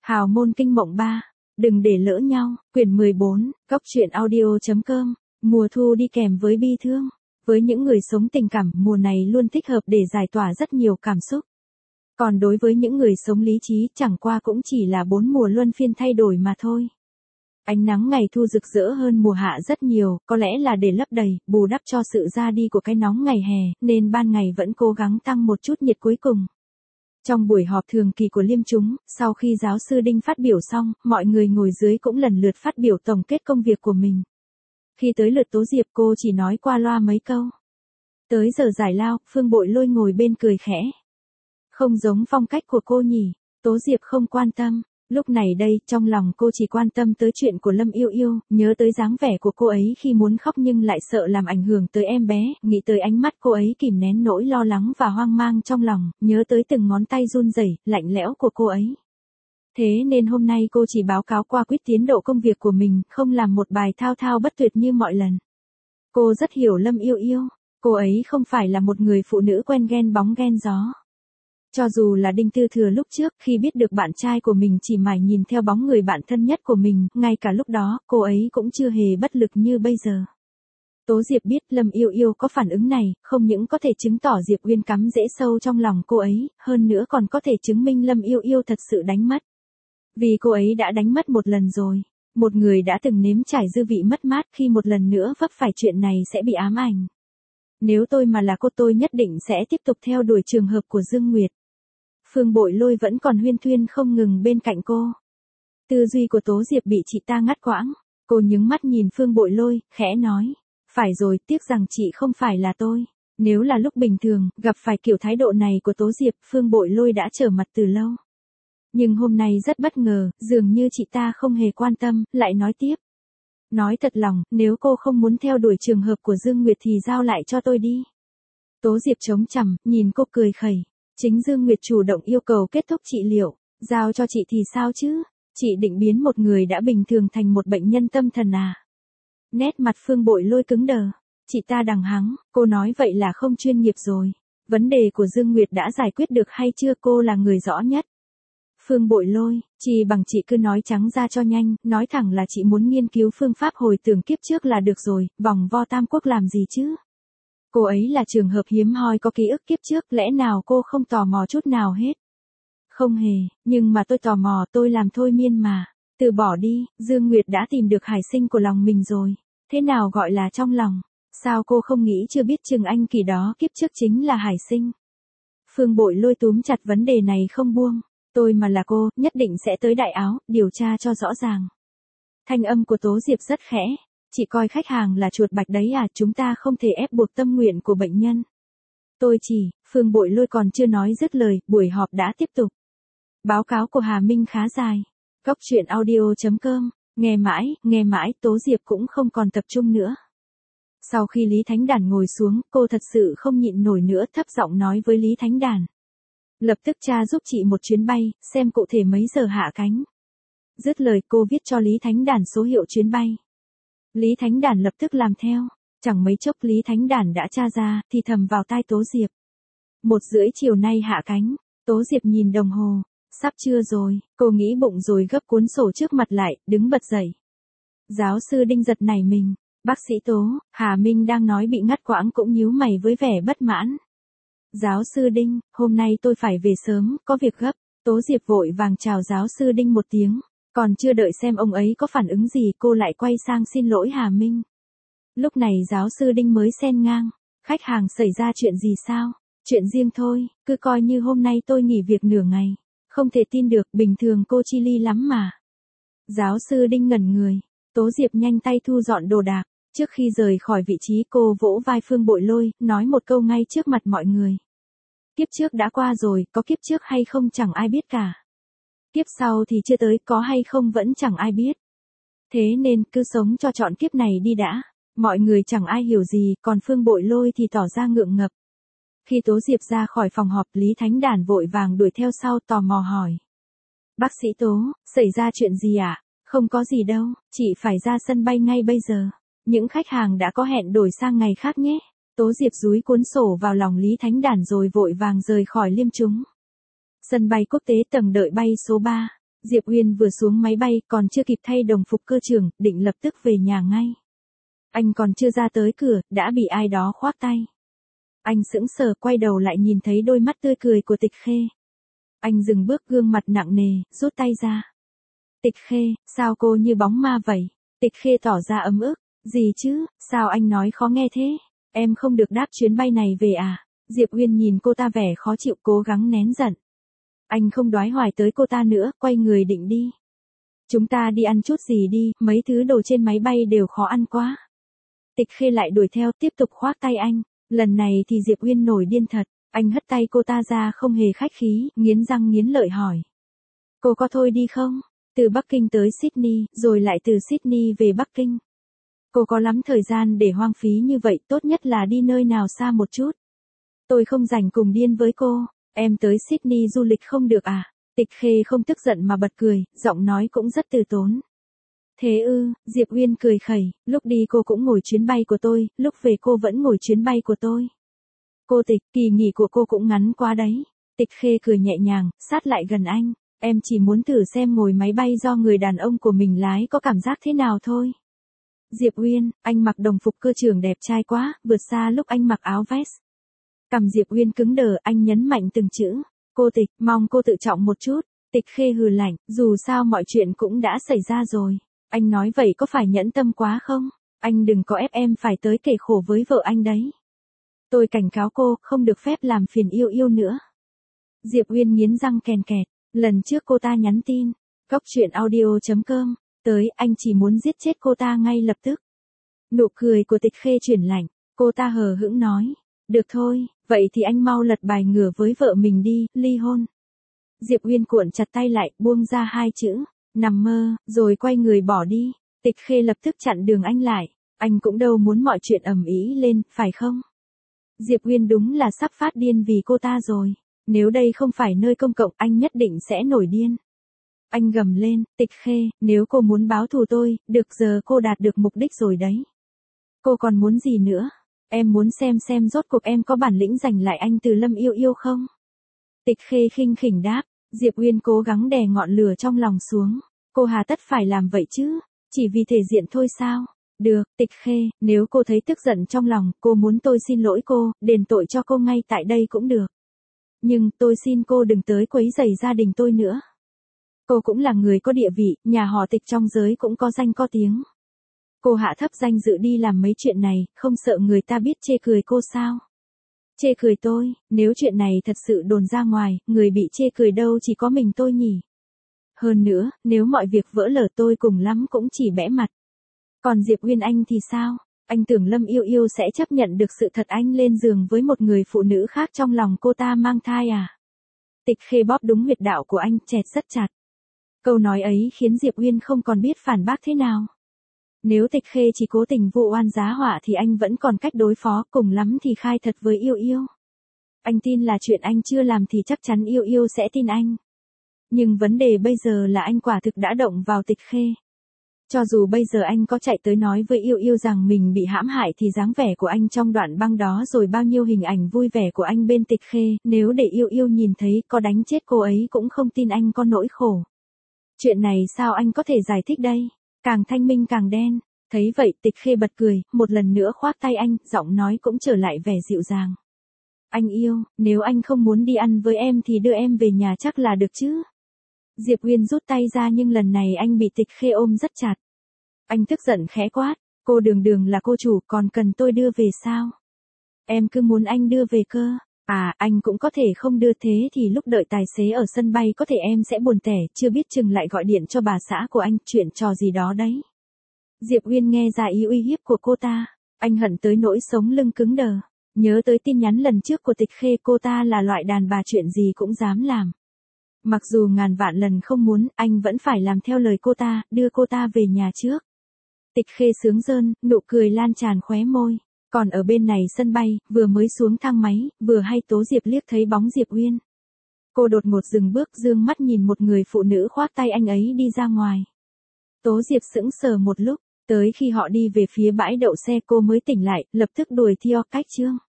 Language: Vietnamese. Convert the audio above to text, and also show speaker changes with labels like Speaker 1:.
Speaker 1: Hào môn kinh mộng 3. Đừng để lỡ nhau. Quyển 14. Góc truyện audio.com. Mùa thu đi kèm với bi thương. Với những người sống tình cảm, mùa này luôn thích hợp để giải tỏa rất nhiều cảm xúc. Còn đối với những người sống lý trí, chẳng qua cũng chỉ là 4 mùa luân phiên thay đổi mà thôi. Ánh nắng ngày thu rực rỡ hơn mùa hạ rất nhiều, có lẽ là để lấp đầy, bù đắp cho sự ra đi của cái nóng ngày hè, nên ban ngày vẫn cố gắng tăng một chút nhiệt cuối cùng. Trong buổi họp thường kỳ của Liêm chúng, sau khi giáo sư Đinh phát biểu xong, mọi người ngồi dưới cũng lần lượt phát biểu tổng kết công việc của mình. Khi tới lượt Tố Diệp, cô chỉ nói qua loa mấy câu. Tới giờ giải lao, Phương Bội Lôi ngồi bên cười khẽ. Không giống phong cách của cô nhỉ. Tố Diệp không quan tâm. Lúc này đây, trong lòng cô chỉ quan tâm tới chuyện của Lâm Yêu Yêu, nhớ tới dáng vẻ của cô ấy khi muốn khóc nhưng lại sợ làm ảnh hưởng tới em bé, nghĩ tới ánh mắt cô ấy kìm nén nỗi lo lắng và hoang mang trong lòng, nhớ tới từng ngón tay run rẩy, lạnh lẽo của cô ấy. Thế nên hôm nay cô chỉ báo cáo qua quyết tiến độ công việc của mình, không làm một bài thao thao bất tuyệt như mọi lần. Cô rất hiểu Lâm Yêu Yêu, cô ấy không phải là một người phụ nữ quen ghen bóng ghen gió. Cho dù là Đinh Tư Thừa lúc trước, khi biết được bạn trai của mình chỉ mải nhìn theo bóng người bạn thân nhất của mình, ngay cả lúc đó, cô ấy cũng chưa hề bất lực như bây giờ. Tố Diệp biết Lâm Yêu Yêu có phản ứng này, không những có thể chứng tỏ Diệp Uyên cắm rễ sâu trong lòng cô ấy, hơn nữa còn có thể chứng minh Lâm Yêu Yêu thật sự đánh mất. Vì cô ấy đã đánh mất một lần rồi. Một người đã từng nếm trải dư vị mất mát khi một lần nữa vấp phải chuyện này sẽ bị ám ảnh. Nếu tôi mà là cô, tôi nhất định sẽ tiếp tục theo đuổi trường hợp của Dương Nguyệt. Phương Bội Lôi vẫn còn huyên thuyên không ngừng bên cạnh cô. Tư duy của Tố Diệp bị chị ta ngắt quãng. Cô nhướng mắt nhìn Phương Bội Lôi, khẽ nói. Phải rồi, tiếc rằng chị không phải là tôi. Nếu là lúc bình thường, gặp phải kiểu thái độ này của Tố Diệp, Phương Bội Lôi đã trở mặt từ lâu. Nhưng hôm nay rất bất ngờ, dường như chị ta không hề quan tâm, lại nói tiếp. Nói thật lòng, nếu cô không muốn theo đuổi trường hợp của Dương Nguyệt thì giao lại cho tôi đi. Tố Diệp chống cằm, nhìn cô cười khẩy. Chính Dương Nguyệt chủ động yêu cầu kết thúc trị liệu, giao cho chị thì sao chứ? Chị định biến một người đã bình thường thành một bệnh nhân tâm thần à? Nét mặt Phương Bội Lôi cứng đờ. Chị ta đằng hắng, cô nói vậy là không chuyên nghiệp rồi. Vấn đề của Dương Nguyệt đã giải quyết được hay chưa, cô là người rõ nhất. Phương Bội Lôi, chỉ bằng chị cứ nói trắng ra cho nhanh, nói thẳng là chị muốn nghiên cứu phương pháp hồi tưởng kiếp trước là được rồi, vòng vo tam quốc làm gì chứ? Cô ấy là trường hợp hiếm hoi có ký ức kiếp trước, lẽ nào cô không tò mò chút nào hết? Không hề, nhưng mà tôi tò mò, tôi làm thôi miên mà. Từ bỏ đi, Dương Nguyệt đã tìm được hải sinh của lòng mình rồi. Thế nào gọi là trong lòng? Sao cô không nghĩ chưa biết chừng anh Kỳ đó kiếp trước chính là hải sinh? Phương Bội Lôi túm chặt vấn đề này không buông. Tôi mà là cô, nhất định sẽ tới Đại Áo, điều tra cho rõ ràng. Thanh âm của Tố Diệp rất khẽ. Chị coi khách hàng là chuột bạch đấy à, chúng ta không thể ép buộc tâm nguyện của bệnh nhân. Tôi chỉ, Phương Bội Lôi còn chưa nói dứt lời, buổi họp đã tiếp tục. Báo cáo của Hà Minh khá dài. Góc truyện audio.com, nghe mãi, Tố Diệp cũng không còn tập trung nữa. Sau khi Lý Thánh Đàn ngồi xuống, cô thật sự không nhịn nổi nữa, thấp giọng nói với Lý Thánh Đàn. Lập tức tra giúp chị một chuyến bay, xem cụ thể mấy giờ hạ cánh. Dứt lời cô viết cho Lý Thánh Đàn số hiệu chuyến bay. Lý Thánh Đàn lập tức làm theo. Chẳng mấy chốc Lý Thánh Đàn đã tra ra, thì thầm vào tai Tố Diệp. 1:30 chiều nay hạ cánh. Tố Diệp nhìn đồng hồ. Sắp trưa rồi, cô nghĩ bụng rồi gấp cuốn sổ trước mặt lại, đứng bật dậy. Giáo sư Đinh giật nảy mình. Bác sĩ Tố, Hà Minh đang nói bị ngắt quãng cũng nhíu mày với vẻ bất mãn. Giáo sư Đinh, hôm nay tôi phải về sớm, có việc gấp. Tố Diệp vội vàng chào giáo sư Đinh một tiếng. Còn chưa đợi xem ông ấy có phản ứng gì, cô lại quay sang xin lỗi Hà Minh. Lúc này giáo sư Đinh mới xen ngang. Khách hàng xảy ra chuyện gì sao? Chuyện riêng thôi, cứ coi như hôm nay tôi nghỉ việc nửa ngày. Không thể tin được, bình thường cô chi ly lắm mà. Giáo sư Đinh ngẩn người. Tố Diệp nhanh tay thu dọn đồ đạc. Trước khi rời khỏi vị trí cô vỗ vai Phương Bội Lôi, nói một câu ngay trước mặt mọi người. Kiếp trước đã qua rồi, có kiếp trước hay không chẳng ai biết cả. Kiếp sau thì chưa tới, có hay không vẫn chẳng ai biết. Thế nên cứ sống cho trọn kiếp này đi đã. Mọi người chẳng ai hiểu gì, còn Phương Bội Lôi thì tỏ ra ngượng ngập. Khi Tố Diệp ra khỏi phòng họp, Lý Thánh Đàn vội vàng đuổi theo sau, tò mò hỏi. Bác sĩ Tố, xảy ra chuyện gì ạ? Không có gì đâu, chị phải ra sân bay ngay bây giờ. Những khách hàng đã có hẹn đổi sang ngày khác nhé. Tố Diệp dúi cuốn sổ vào lòng Lý Thánh Đàn rồi vội vàng rời khỏi Liêm chúng. Sân bay quốc tế tầng đợi bay số 3. Diệp Uyên vừa xuống máy bay còn chưa kịp thay đồng phục cơ trưởng, định lập tức về nhà ngay. Anh còn chưa ra tới cửa, đã bị ai đó khoác tay. Anh sững sờ quay đầu lại nhìn thấy đôi mắt tươi cười của Tịch Khê. Anh dừng bước gương mặt nặng nề, rút tay ra. Tịch Khê, sao cô như bóng ma vậy? Tịch Khê tỏ ra ấm ức. Gì chứ, sao anh nói khó nghe thế? Em không được đáp chuyến bay này về à? Diệp Uyên nhìn cô ta vẻ khó chịu cố gắng nén giận. Anh không đoái hoài tới cô ta nữa, quay người định đi. Chúng ta đi ăn chút gì đi, mấy thứ đồ trên máy bay đều khó ăn quá. Tịch Khê lại đuổi theo tiếp tục khoác tay anh. Lần này thì Diệp Uyên nổi điên thật. Anh hất tay cô ta ra không hề khách khí, nghiến răng nghiến lợi hỏi. Cô có thôi đi không? Từ Bắc Kinh tới Sydney, rồi lại từ Sydney về Bắc Kinh. Cô có lắm thời gian để hoang phí như vậy, tốt nhất là đi nơi nào xa một chút. Tôi không rảnh cùng điên với cô, em tới Sydney du lịch không được à? Tịch Khê không tức giận mà bật cười, giọng nói cũng rất từ tốn. Thế ư, Diệp Uyên cười khẩy, lúc đi cô cũng ngồi chuyến bay của tôi, lúc về cô vẫn ngồi chuyến bay của tôi. Cô Tịch, kỳ nghỉ của cô cũng ngắn quá đấy. Tịch Khê cười nhẹ nhàng, sát lại gần anh, em chỉ muốn thử xem ngồi máy bay do người đàn ông của mình lái có cảm giác thế nào thôi. Diệp Uyên, anh mặc đồng phục cơ trưởng đẹp trai quá, vượt xa lúc anh mặc áo vest. Cằm Diệp Uyên cứng đờ, anh nhấn mạnh từng chữ. Cô Tịch, mong cô tự trọng một chút. Tịch Khê hừ lạnh, dù sao mọi chuyện cũng đã xảy ra rồi. Anh nói vậy có phải nhẫn tâm quá không? Anh đừng có ép em phải tới kể khổ với vợ anh đấy. Tôi cảnh cáo cô, không được phép làm phiền yêu yêu nữa. Diệp Uyên nghiến răng kèn kẹt, lần trước cô ta nhắn tin. Cóc truyện audio.com, tới anh chỉ muốn giết chết cô ta ngay lập tức. Nụ cười của Tịch Khê chuyển lạnh, cô ta hờ hững nói. Được thôi, vậy thì anh mau lật bài ngửa với vợ mình đi, ly hôn. Diệp Uyên cuộn chặt tay lại, buông ra hai chữ, nằm mơ, rồi quay người bỏ đi. Tịch Khê lập tức chặn đường anh lại, anh cũng đâu muốn mọi chuyện ầm ĩ lên, phải không? Diệp Uyên đúng là sắp phát điên vì cô ta rồi. Nếu đây không phải nơi công cộng anh nhất định sẽ nổi điên. Anh gầm lên, Tịch Khê, nếu cô muốn báo thù tôi, được giờ cô đạt được mục đích rồi đấy. Cô còn muốn gì nữa? Em muốn xem rốt cuộc em có bản lĩnh giành lại anh từ Lâm Yêu Yêu không? Tịch Khê khinh khỉnh đáp, Diệp Uyên cố gắng đè ngọn lửa trong lòng xuống. Cô hà tất phải làm vậy chứ? Chỉ vì thể diện thôi sao? Được, Tịch Khê, nếu cô thấy tức giận trong lòng, cô muốn tôi xin lỗi cô, đền tội cho cô ngay tại đây cũng được. Nhưng tôi xin cô đừng tới quấy rầy gia đình tôi nữa. Cô cũng là người có địa vị, nhà họ Tịch trong giới cũng có danh có tiếng. Cô hạ thấp danh dự đi làm mấy chuyện này, không sợ người ta biết chê cười cô sao? Chê cười tôi, nếu chuyện này thật sự đồn ra ngoài, người bị chê cười đâu chỉ có mình tôi nhỉ? Hơn nữa, nếu mọi việc vỡ lở tôi cùng lắm cũng chỉ bẽ mặt. Còn Diệp Uyên anh thì sao? Anh tưởng Lâm Yêu Yêu sẽ chấp nhận được sự thật anh lên giường với một người phụ nữ khác trong lòng cô ta mang thai à? Tịch Khê bóp đúng huyệt đạo của anh, chẹt rất chặt. Câu nói ấy khiến Diệp Uyên không còn biết phản bác thế nào. Nếu Tịch Khê chỉ cố tình vụ oan giá họa thì anh vẫn còn cách đối phó, cùng lắm thì khai thật với Yêu Yêu. Anh tin là chuyện anh chưa làm thì chắc chắn Yêu Yêu sẽ tin anh. Nhưng vấn đề bây giờ là anh quả thực đã động vào Tịch Khê. Cho dù bây giờ anh có chạy tới nói với Yêu Yêu rằng mình bị hãm hại thì dáng vẻ của anh trong đoạn băng đó rồi bao nhiêu hình ảnh vui vẻ của anh bên Tịch Khê, nếu để Yêu Yêu nhìn thấy có đánh chết cô ấy cũng không tin anh có nỗi khổ. Chuyện này sao anh có thể giải thích đây? Càng thanh minh càng đen. Thấy vậy Tịch Khê bật cười, một lần nữa khoác tay anh, giọng nói cũng trở lại vẻ dịu dàng. Anh yêu, nếu anh không muốn đi ăn với em thì đưa em về nhà chắc là được chứ? Diệp Uyên rút tay ra nhưng lần này anh bị Tịch Khê ôm rất chặt. Anh tức giận khẽ quát, cô đường đường là cô chủ còn cần tôi đưa về sao? Em cứ muốn anh đưa về cơ. À, anh cũng có thể không đưa, thế thì lúc đợi tài xế ở sân bay có thể em sẽ buồn tẻ, chưa biết chừng lại gọi điện cho bà xã của anh, chuyện trò gì đó đấy. Diệp Uyên nghe ra ý uy hiếp của cô ta, anh hận tới nỗi sống lưng cứng đờ, nhớ tới tin nhắn lần trước của Tịch Khê, cô ta là loại đàn bà chuyện gì cũng dám làm. Mặc dù ngàn vạn lần không muốn, anh vẫn phải làm theo lời cô ta, đưa cô ta về nhà trước. Tịch Khê sướng rơn, nụ cười lan tràn khóe môi. Còn ở bên này sân bay, vừa mới xuống thang máy, vừa hay Tố Diệp liếc thấy bóng Diệp Uyên. Cô đột ngột dừng bước, dương mắt nhìn một người phụ nữ khoác tay anh ấy đi ra ngoài. Tố Diệp sững sờ một lúc, tới khi họ đi về phía bãi đậu xe cô mới tỉnh lại, lập tức đuổi theo cách chương.